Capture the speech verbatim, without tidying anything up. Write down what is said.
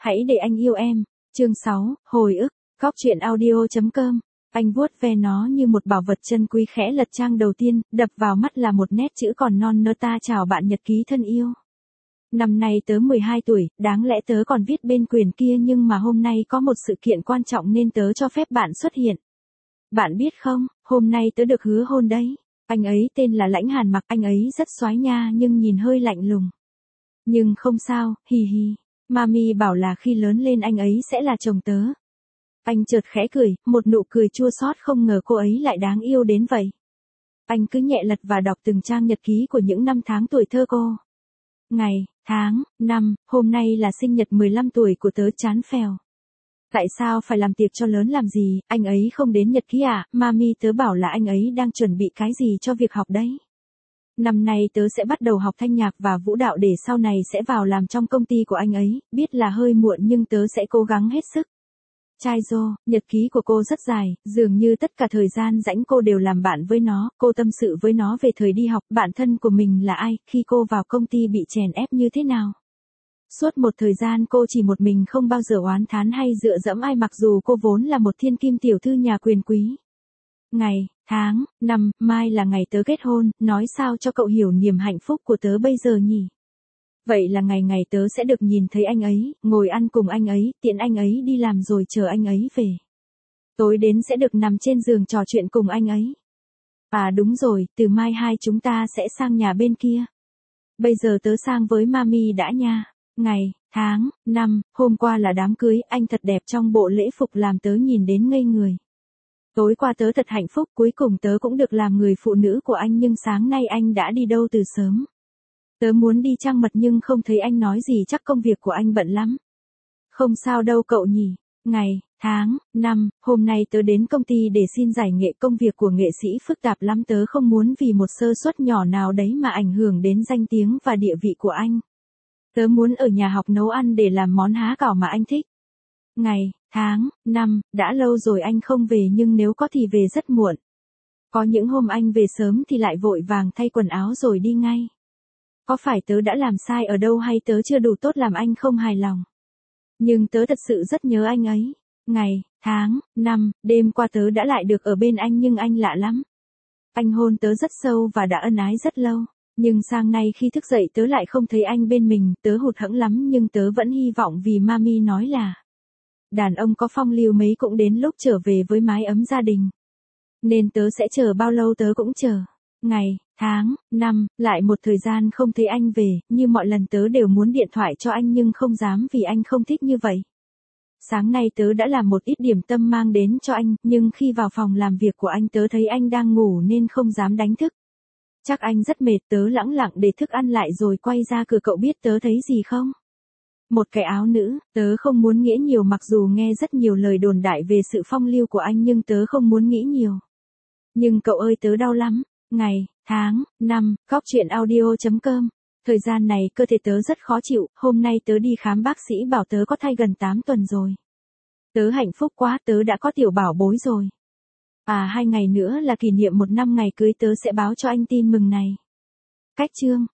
Hãy để anh yêu em. Chương sáu, hồi ức. Góc truyện audio chấm com. Anh vuốt ve nó như một bảo vật chân quý, khẽ lật trang đầu tiên, đập vào mắt là một nét chữ còn non nơ: ta chào bạn nhật ký thân yêu. Năm nay tớ mười hai tuổi, đáng lẽ tớ còn viết bên quyển kia, nhưng mà hôm nay có một sự kiện quan trọng nên tớ cho phép bạn xuất hiện. Bạn biết không, hôm nay tớ được hứa hôn đấy. Anh ấy tên là Lãnh Hàn Mặc, anh ấy rất soái nha nhưng nhìn hơi lạnh lùng. Nhưng không sao, hì hì. Mami bảo là khi lớn lên anh ấy sẽ là chồng tớ. Anh chợt khẽ cười, một nụ cười chua xót, không ngờ cô ấy lại đáng yêu đến vậy. Anh cứ nhẹ lật và đọc từng trang nhật ký của những năm tháng tuổi thơ cô. Ngày, tháng, năm, hôm nay là sinh nhật mười lăm tuổi của tớ. Chán phèo. Tại sao phải làm tiệc cho lớn làm gì, anh ấy không đến nhật ký à? Mami tớ bảo là anh ấy đang chuẩn bị cái gì cho việc học đấy. Năm nay tớ sẽ bắt đầu học thanh nhạc và vũ đạo để sau này sẽ vào làm trong công ty của anh ấy, biết là hơi muộn nhưng tớ sẽ cố gắng hết sức. Trai Dô, nhật ký của cô rất dài, dường như tất cả thời gian rảnh cô đều làm bạn với nó, cô tâm sự với nó về thời đi học, bạn thân của mình là ai, khi cô vào công ty bị chèn ép như thế nào. Suốt một thời gian cô chỉ một mình, không bao giờ oán thán hay dựa dẫm ai, mặc dù cô vốn là một thiên kim tiểu thư nhà quyền quý. Ngày, tháng, năm, mai là ngày tớ kết hôn, nói sao cho cậu hiểu niềm hạnh phúc của tớ bây giờ nhỉ? Vậy là ngày ngày tớ sẽ được nhìn thấy anh ấy, ngồi ăn cùng anh ấy, tiễn anh ấy đi làm rồi chờ anh ấy về. Tối đến sẽ được nằm trên giường trò chuyện cùng anh ấy. À đúng rồi, từ mai hai chúng ta sẽ sang nhà bên kia. Bây giờ tớ sang với mami đã nha. Ngày, tháng, năm, hôm qua là đám cưới, anh thật đẹp trong bộ lễ phục làm tớ nhìn đến ngây người. Tối qua tớ thật hạnh phúc, cuối cùng tớ cũng được làm người phụ nữ của anh, nhưng sáng nay anh đã đi đâu từ sớm. Tớ muốn đi trăng mật nhưng không thấy anh, nói gì chắc công việc của anh bận lắm. Không sao đâu cậu nhỉ. Ngày, tháng, năm, hôm nay tớ đến công ty để xin giải nghệ, công việc của nghệ sĩ phức tạp lắm, tớ không muốn vì một sơ suất nhỏ nào đấy mà ảnh hưởng đến danh tiếng và địa vị của anh. Tớ muốn ở nhà học nấu ăn để làm món há cảo mà anh thích. Ngày, tháng, năm, đã lâu rồi anh không về nhưng nếu có thì về rất muộn. Có những hôm anh về sớm thì lại vội vàng thay quần áo rồi đi ngay. Có phải tớ đã làm sai ở đâu hay tớ chưa đủ tốt làm anh không hài lòng? Nhưng tớ thật sự rất nhớ anh ấy. Ngày, tháng, năm, đêm qua tớ đã lại được ở bên anh nhưng anh lạ lắm. Anh hôn tớ rất sâu và đã ân ái rất lâu. Nhưng sang nay khi thức dậy tớ lại không thấy anh bên mình, tớ hụt hẫng lắm nhưng tớ vẫn hy vọng vì mami nói là đàn ông có phong lưu mấy cũng đến lúc trở về với mái ấm gia đình. Nên tớ sẽ chờ bao lâu tớ cũng chờ. Ngày, tháng, năm, lại một thời gian không thấy anh về, như mọi lần tớ đều muốn điện thoại cho anh nhưng không dám vì anh không thích như vậy. Sáng nay tớ đã làm một ít điểm tâm mang đến cho anh, nhưng khi vào phòng làm việc của anh tớ thấy anh đang ngủ nên không dám đánh thức. Chắc anh rất mệt, tớ lẳng lặng để thức ăn lại rồi quay ra cửa, cậu biết tớ thấy gì không? Một cái áo nữ, tớ không muốn nghĩ nhiều, mặc dù nghe rất nhiều lời đồn đại về sự phong lưu của anh nhưng tớ không muốn nghĩ nhiều. Nhưng cậu ơi tớ đau lắm. Ngày, tháng, năm, góc truyện audio chấm com. Thời gian này cơ thể tớ rất khó chịu, hôm nay tớ đi khám bác sĩ bảo tớ có thai gần tám tuần rồi. Tớ hạnh phúc quá, tớ đã có tiểu bảo bối rồi. À hai ngày nữa là kỷ niệm một năm ngày cưới, tớ sẽ báo cho anh tin mừng này. Cách chương.